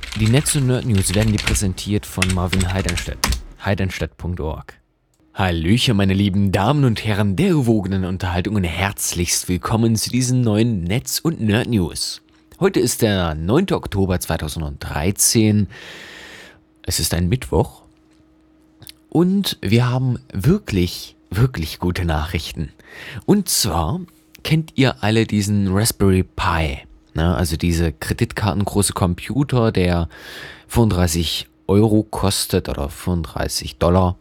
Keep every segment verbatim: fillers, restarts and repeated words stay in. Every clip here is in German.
Die Netz- und Nerd-News werden dir präsentiert von Marvin Heidenstedt. heidenstedt punkt org. Hallöchen, meine lieben Damen und Herren der gewogenen Unterhaltung und herzlichst willkommen zu diesen neuen Netz- und Nerd-News. Heute ist der neunte Oktober zweitausenddreizehn. Es ist ein Mittwoch und wir haben wirklich, wirklich gute Nachrichten. Und zwar kennt ihr alle diesen Raspberry Pi, ne? Also diese kreditkartengroße Computer, der fünfunddreißig Euro kostet oder fünfunddreißig Dollar.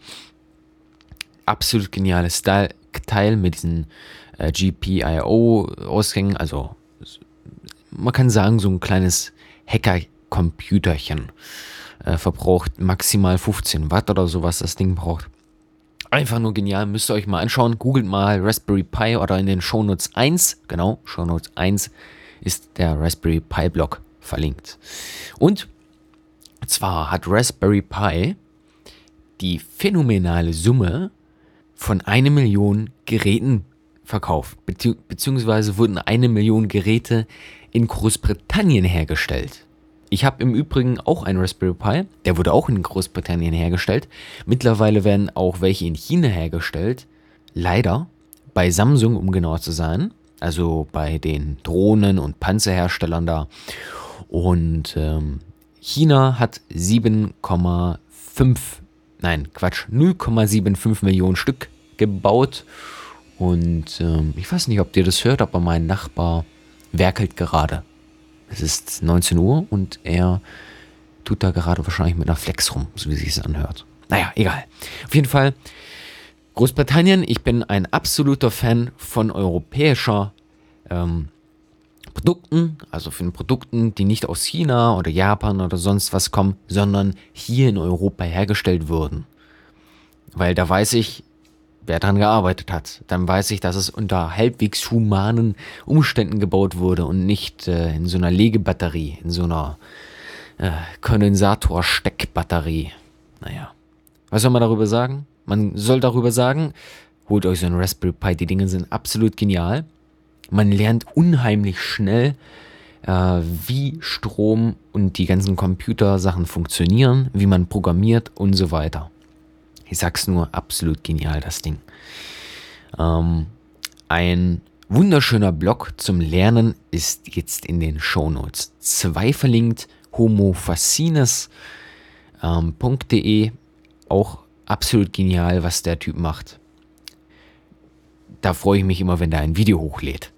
Absolut geniales Teil mit diesen äh, G P I O-Ausgängen. Also man kann sagen, so ein kleines Hacker-Computerchen. Äh, verbraucht maximal fünfzehn Watt oder so, was das Ding braucht. Einfach nur genial, müsst ihr euch mal anschauen. Googelt mal Raspberry Pi oder in den Shownotes eins, genau, Shownotes eins ist der Raspberry Pi Blog verlinkt. Und zwar hat Raspberry Pi die phänomenale Summe von eine Million Geräten verkauft, bezieh- beziehungsweise wurden eine Million Geräte in Großbritannien hergestellt. Ich habe im Übrigen auch einen Raspberry Pi, der wurde auch in Großbritannien hergestellt. Mittlerweile werden auch welche in China hergestellt. Leider bei Samsung, um genauer zu sein, also bei den Drohnen- und Panzerherstellern da. Und ähm, China hat sieben Komma fünf, nein Quatsch, null Komma fünfundsiebzig Millionen Stück gebaut. Und ähm, ich weiß nicht, ob ihr das hört, aber mein Nachbar werkelt gerade. Es ist neunzehn Uhr und er tut da gerade wahrscheinlich mit einer Flex rum, so wie sich es anhört. Naja, egal. Auf jeden Fall Großbritannien. Ich bin ein absoluter Fan von europäischer ähm, Produkten, also von Produkten, die nicht aus China oder Japan oder sonst was kommen, sondern hier in Europa hergestellt wurden. Weil da weiß ich, wer daran gearbeitet hat. Dann weiß ich, dass es unter halbwegs humanen Umständen gebaut wurde und nicht äh, in so einer Legebatterie, in so einer äh, Kondensatorsteckbatterie. Naja, was soll man darüber sagen? Man soll darüber sagen, holt euch so einen Raspberry Pi, die Dinge sind absolut genial. Man lernt unheimlich schnell, äh, wie Strom und die ganzen Computersachen funktionieren, wie man programmiert und so weiter. Ich sag's nur, absolut genial, das Ding. Ähm, ein wunderschöner Blog zum Lernen ist jetzt in den Shownotes. Zwei verlinkt, homofacines punkt de, auch absolut genial, was der Typ macht. Da freue ich mich immer, wenn der ein Video hochlädt.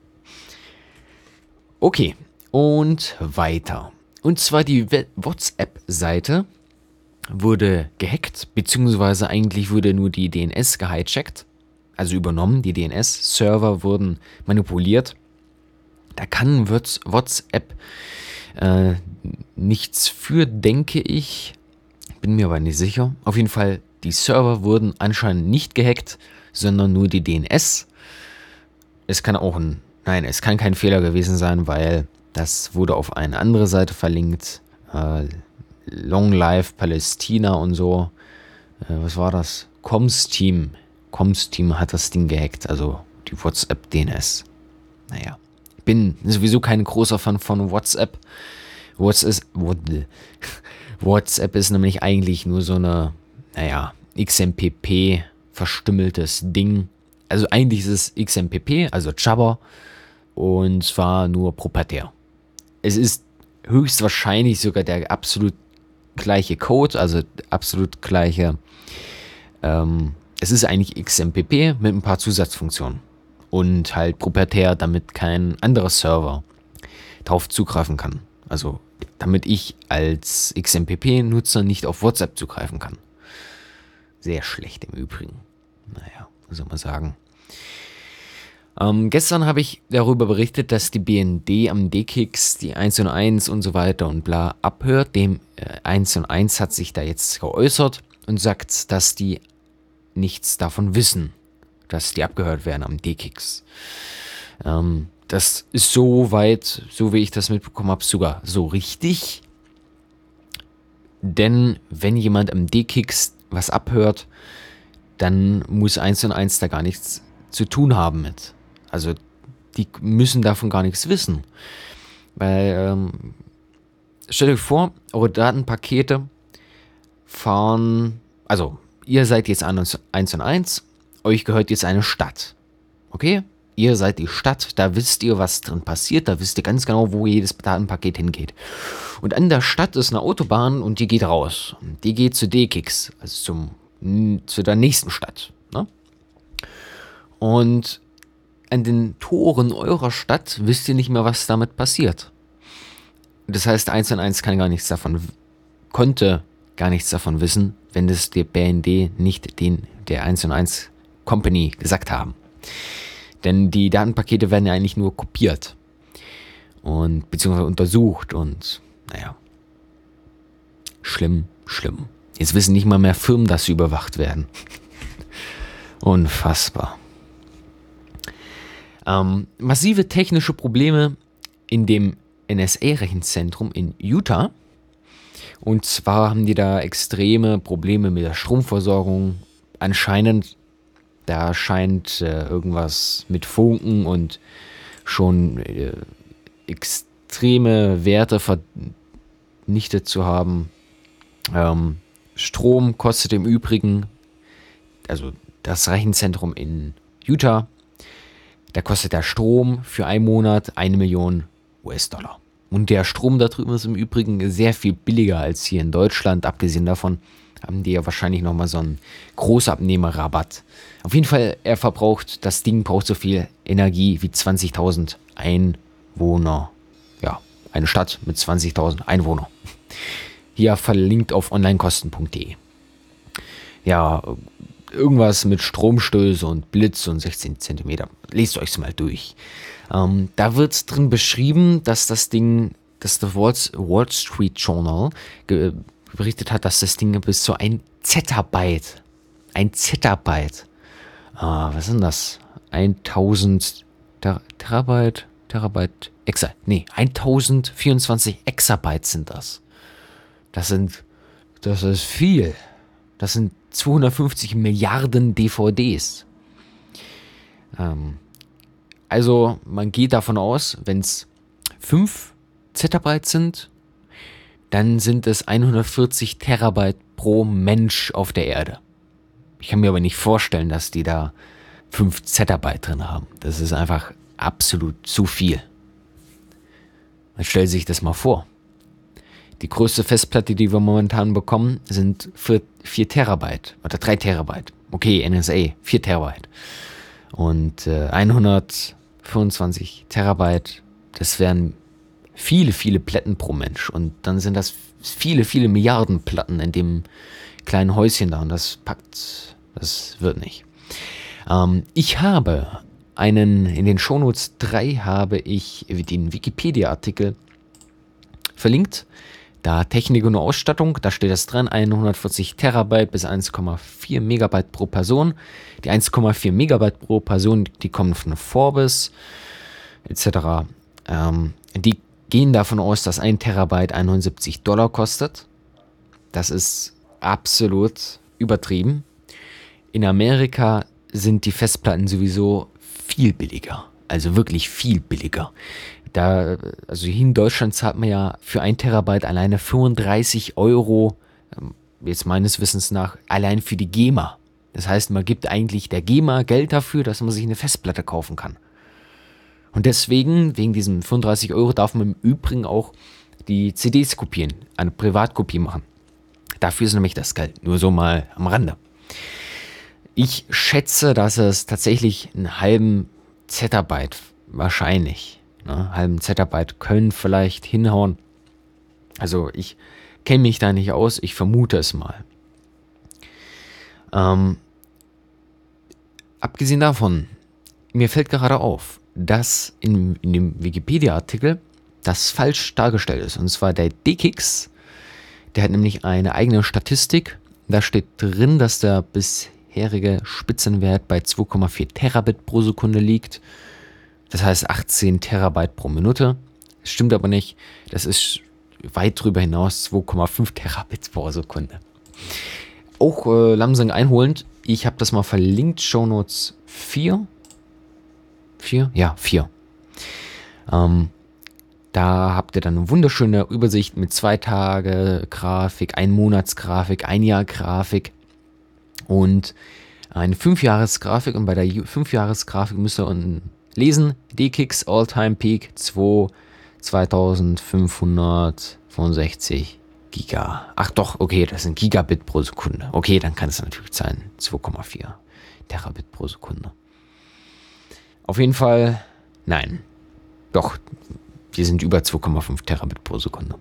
Okay, und weiter. Und zwar die WhatsApp-Seite wurde gehackt, beziehungsweise eigentlich wurde nur die D N S gehijackt, also übernommen. Die D N S-Server wurden manipuliert. Da kann WhatsApp äh, nichts für, denke ich. Bin mir aber nicht sicher. Auf jeden Fall, die Server wurden anscheinend nicht gehackt, sondern nur die D N S. Es kann auch ein, nein, es kann kein Fehler gewesen sein, weil das wurde auf eine andere Seite verlinkt. Äh, Long Life Palästina und so. Äh, was war das? Comsteam. Comsteam hat das Ding gehackt, also die WhatsApp D N S. Naja, ich bin sowieso kein großer Fan von WhatsApp. WhatsApp, WhatsApp ist nämlich eigentlich nur so eine, naja, X M P P verstümmeltes Ding. Also eigentlich ist es X M P P, also Jabber, und zwar nur proprietär. Es ist höchstwahrscheinlich sogar der absolut gleiche Code, also absolut gleiche, ähm, es ist eigentlich X M P P mit ein paar Zusatzfunktionen und halt proprietär, damit kein anderer Server drauf zugreifen kann. Also damit ich als X M P P-Nutzer nicht auf WhatsApp zugreifen kann. Sehr schlecht im Übrigen. Naja, was soll man sagen. Ähm, gestern habe ich darüber berichtet, dass die B N D am D-Kicks die eins und eins und so weiter und bla abhört. Dem äh, eins und eins hat sich da jetzt geäußert und sagt, dass die nichts davon wissen, dass die abgehört werden am D-Kicks. Ähm, das ist so weit, so wie ich das mitbekommen habe, sogar so richtig. Denn wenn jemand am D-Kicks was abhört, dann muss eins und eins da gar nichts zu tun haben mit. Also die müssen davon gar nichts wissen. Weil ähm, stellt euch vor, eure Datenpakete fahren, also ihr seid jetzt eins und eins, euch gehört jetzt eine Stadt. Okay? Ihr seid die Stadt, da wisst ihr, was drin passiert, da wisst ihr ganz genau, wo jedes Datenpaket hingeht. Und an der Stadt ist eine Autobahn und die geht raus. Die geht zu D-Kicks, also zum, zu der nächsten Stadt. Ne? Und an den Toren eurer Stadt wisst ihr nicht mehr, was damit passiert. Das heißt, eins und eins kann gar nichts davon, konnte gar nichts davon wissen, wenn das der B N D nicht den der eins und eins Company gesagt haben. Denn die Datenpakete werden ja eigentlich nur kopiert und beziehungsweise untersucht und naja, schlimm, schlimm. Jetzt wissen nicht mal mehr Firmen, dass sie überwacht werden. Unfassbar. Ähm, massive technische Probleme in dem N S A-Rechenzentrum in Utah. Und zwar haben die da extreme Probleme mit der Stromversorgung. Anscheinend, da scheint äh, irgendwas mit Funken und schon äh, extreme Werte vernichtet zu haben. Ähm, Strom kostet im Übrigen, also das Rechenzentrum in Utah, da kostet der Strom für einen Monat eine Million U S-Dollar. Und der Strom da drüben ist im Übrigen sehr viel billiger als hier in Deutschland. Abgesehen davon haben die ja wahrscheinlich nochmal so einen Großabnehmerrabatt. Auf jeden Fall, er verbraucht, das Ding braucht so viel Energie wie zwanzigtausend Einwohner. Ja, eine Stadt mit zwanzigtausend Einwohnern. Hier verlinkt auf onlinekosten punkt de. Ja, irgendwas mit Stromstöße und Blitz und sechzehn Zentimeter. Lest euch mal durch. Ähm, da wird drin beschrieben, dass das Ding, dass der Wall Street Journal ge- berichtet hat, dass das Ding bis zu ein Zettabyte, ein Zettabyte, ah, was sind das? tausend Ter- Terabyte, Terabyte, Exa, nee, tausendvierundzwanzig Exabyte sind das. Das sind, das ist viel. Das sind zweihundertfünfzig Milliarden D V Ds. Ähm, also man geht davon aus, wenn es fünf Zettabyte sind, dann sind es hundertvierzig Terabyte pro Mensch auf der Erde. Ich kann mir aber nicht vorstellen, dass die da fünf Zettabyte drin haben. Das ist einfach absolut zu viel. Man stellt sich das mal vor. Die größte Festplatte, die wir momentan bekommen, sind vier Terabyte oder drei Terabyte. Okay, N S A, vier Terabyte. Und äh, hundertfünfundzwanzig Terabyte, das wären viele, viele Platten pro Mensch. Und dann sind das viele, viele Milliarden Platten in dem kleinen Häuschen da. Und das packt, das wird nicht. Ähm, ich habe einen, in den Shownotes drei habe ich den Wikipedia-Artikel verlinkt. Da Technik und Ausstattung, da steht das dran, hundertvierzig Terabyte bis eins Komma vier Megabyte pro Person. Die eins Komma vier Megabyte pro Person, die kommen von Forbes et cetera. Ähm, die gehen davon aus, dass ein Terabyte einundsiebzig Dollar kostet. Das ist absolut übertrieben. In Amerika sind die Festplatten sowieso viel billiger. Also wirklich viel billiger. Da, also hier in Deutschland zahlt man ja für ein Terabyte alleine fünfunddreißig Euro, jetzt meines Wissens nach, allein für die GEMA. Das heißt, man gibt eigentlich der GEMA Geld dafür, dass man sich eine Festplatte kaufen kann. Und deswegen, wegen diesen fünfunddreißig Euro, darf man im Übrigen auch die C Ds kopieren, eine Privatkopie machen. Dafür ist nämlich das Geld, nur so mal am Rande. Ich schätze, dass es tatsächlich einen halben Zettabyte, wahrscheinlich, ne, halben Zettabyte können vielleicht hinhauen. Also ich kenne mich da nicht aus, ich vermute es mal. Ähm, abgesehen davon, mir fällt gerade auf, dass in, in dem Wikipedia-Artikel das falsch dargestellt ist. Und zwar der D-Kicks, der hat nämlich eine eigene Statistik. Da steht drin, dass der bisherige Spitzenwert bei zwei Komma vier Terabit pro Sekunde liegt. Das heißt achtzehn Terabyte pro Minute. Das stimmt aber nicht. Das ist weit drüber hinaus zwei Komma fünf Terabit pro Sekunde. Auch äh, langsam einholend. Ich habe das mal verlinkt. Shownotes vier. vier? Ja, vier. Ähm, Da habt ihr dann eine wunderschöne Übersicht mit zwei Tage Grafik, ein Monats Grafik, ein Jahr Grafik und eine fünf Jahres Grafik. Und bei der fünf Jahres Grafik müsst ihr unten lesen, D K X All-Time Peak zweitausendfünfhundertfünfundsechzig Giga. Ach doch, okay, das sind Gigabit pro Sekunde. Okay, dann kann es natürlich sein, zwei Komma vier Terabit pro Sekunde. Auf jeden Fall, nein, doch, wir sind über zwei Komma fünf Terabit pro Sekunde.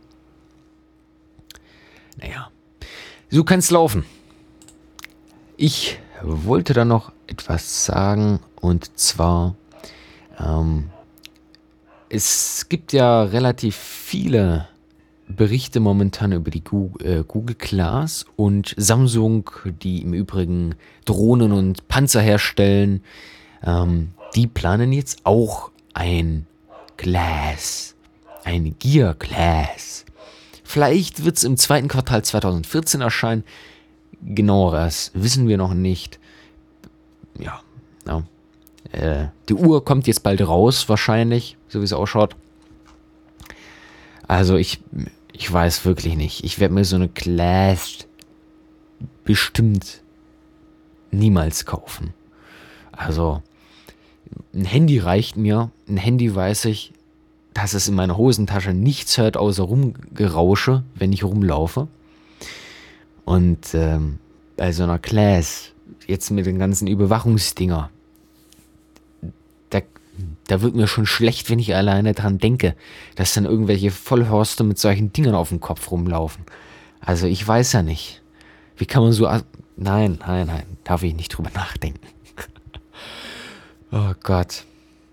Naja, so kann es laufen. Ich wollte da noch etwas sagen, und zwar, ähm, es gibt ja relativ viele Berichte momentan über die Google, äh, Google Glass und Samsung, die im Übrigen Drohnen und Panzer herstellen. Ähm, die planen jetzt auch ein Glass, ein Gear Glass. Vielleicht wird es im zweiten Quartal zweitausendvierzehn erscheinen. Genaueres wissen wir noch nicht. Ja, ja. Äh, die Uhr kommt jetzt bald raus, wahrscheinlich, so wie es ausschaut. Also ich, ich weiß wirklich nicht. Ich werde mir so eine Glass bestimmt niemals kaufen. Also ein Handy reicht mir. Ein Handy weiß ich, dass es in meiner Hosentasche nichts hört, außer Rumgerausche, wenn ich rumlaufe. Und ähm, bei so einer Glass, jetzt mit den ganzen Überwachungsdinger, da, da wird mir schon schlecht, wenn ich alleine dran denke, dass dann irgendwelche Vollhorste mit solchen Dingern auf dem Kopf rumlaufen. Also ich weiß ja nicht. Wie kann man so... Nein, nein, nein, darf ich nicht drüber nachdenken. Oh Gott.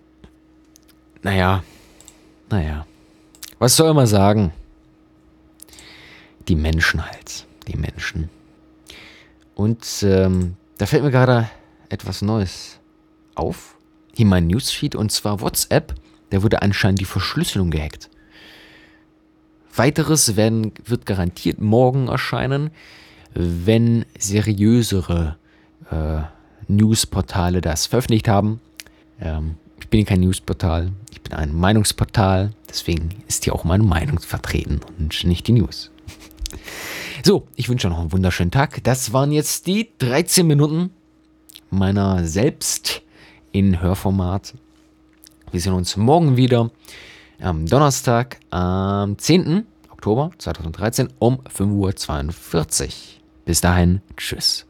Naja, naja. Was soll man sagen? Die Menschen halt. Die Menschen. Und ähm, da fällt mir gerade etwas Neues auf. Hier mein Newsfeed, und zwar WhatsApp. Da wurde anscheinend die Verschlüsselung gehackt. Weiteres werden, wird garantiert morgen erscheinen, wenn seriösere äh, Newsportale das veröffentlicht haben. Ähm, ich bin kein Newsportal, ich bin ein Meinungsportal. Deswegen ist hier auch meine Meinung vertreten und nicht die News. So, ich wünsche noch einen wunderschönen Tag. Das waren jetzt die dreizehn Minuten meiner selbst in Hörformat. Wir sehen uns morgen wieder am Donnerstag, am zehnten Oktober zweitausenddreizehn um fünf Uhr zweiundvierzig. Bis dahin, tschüss.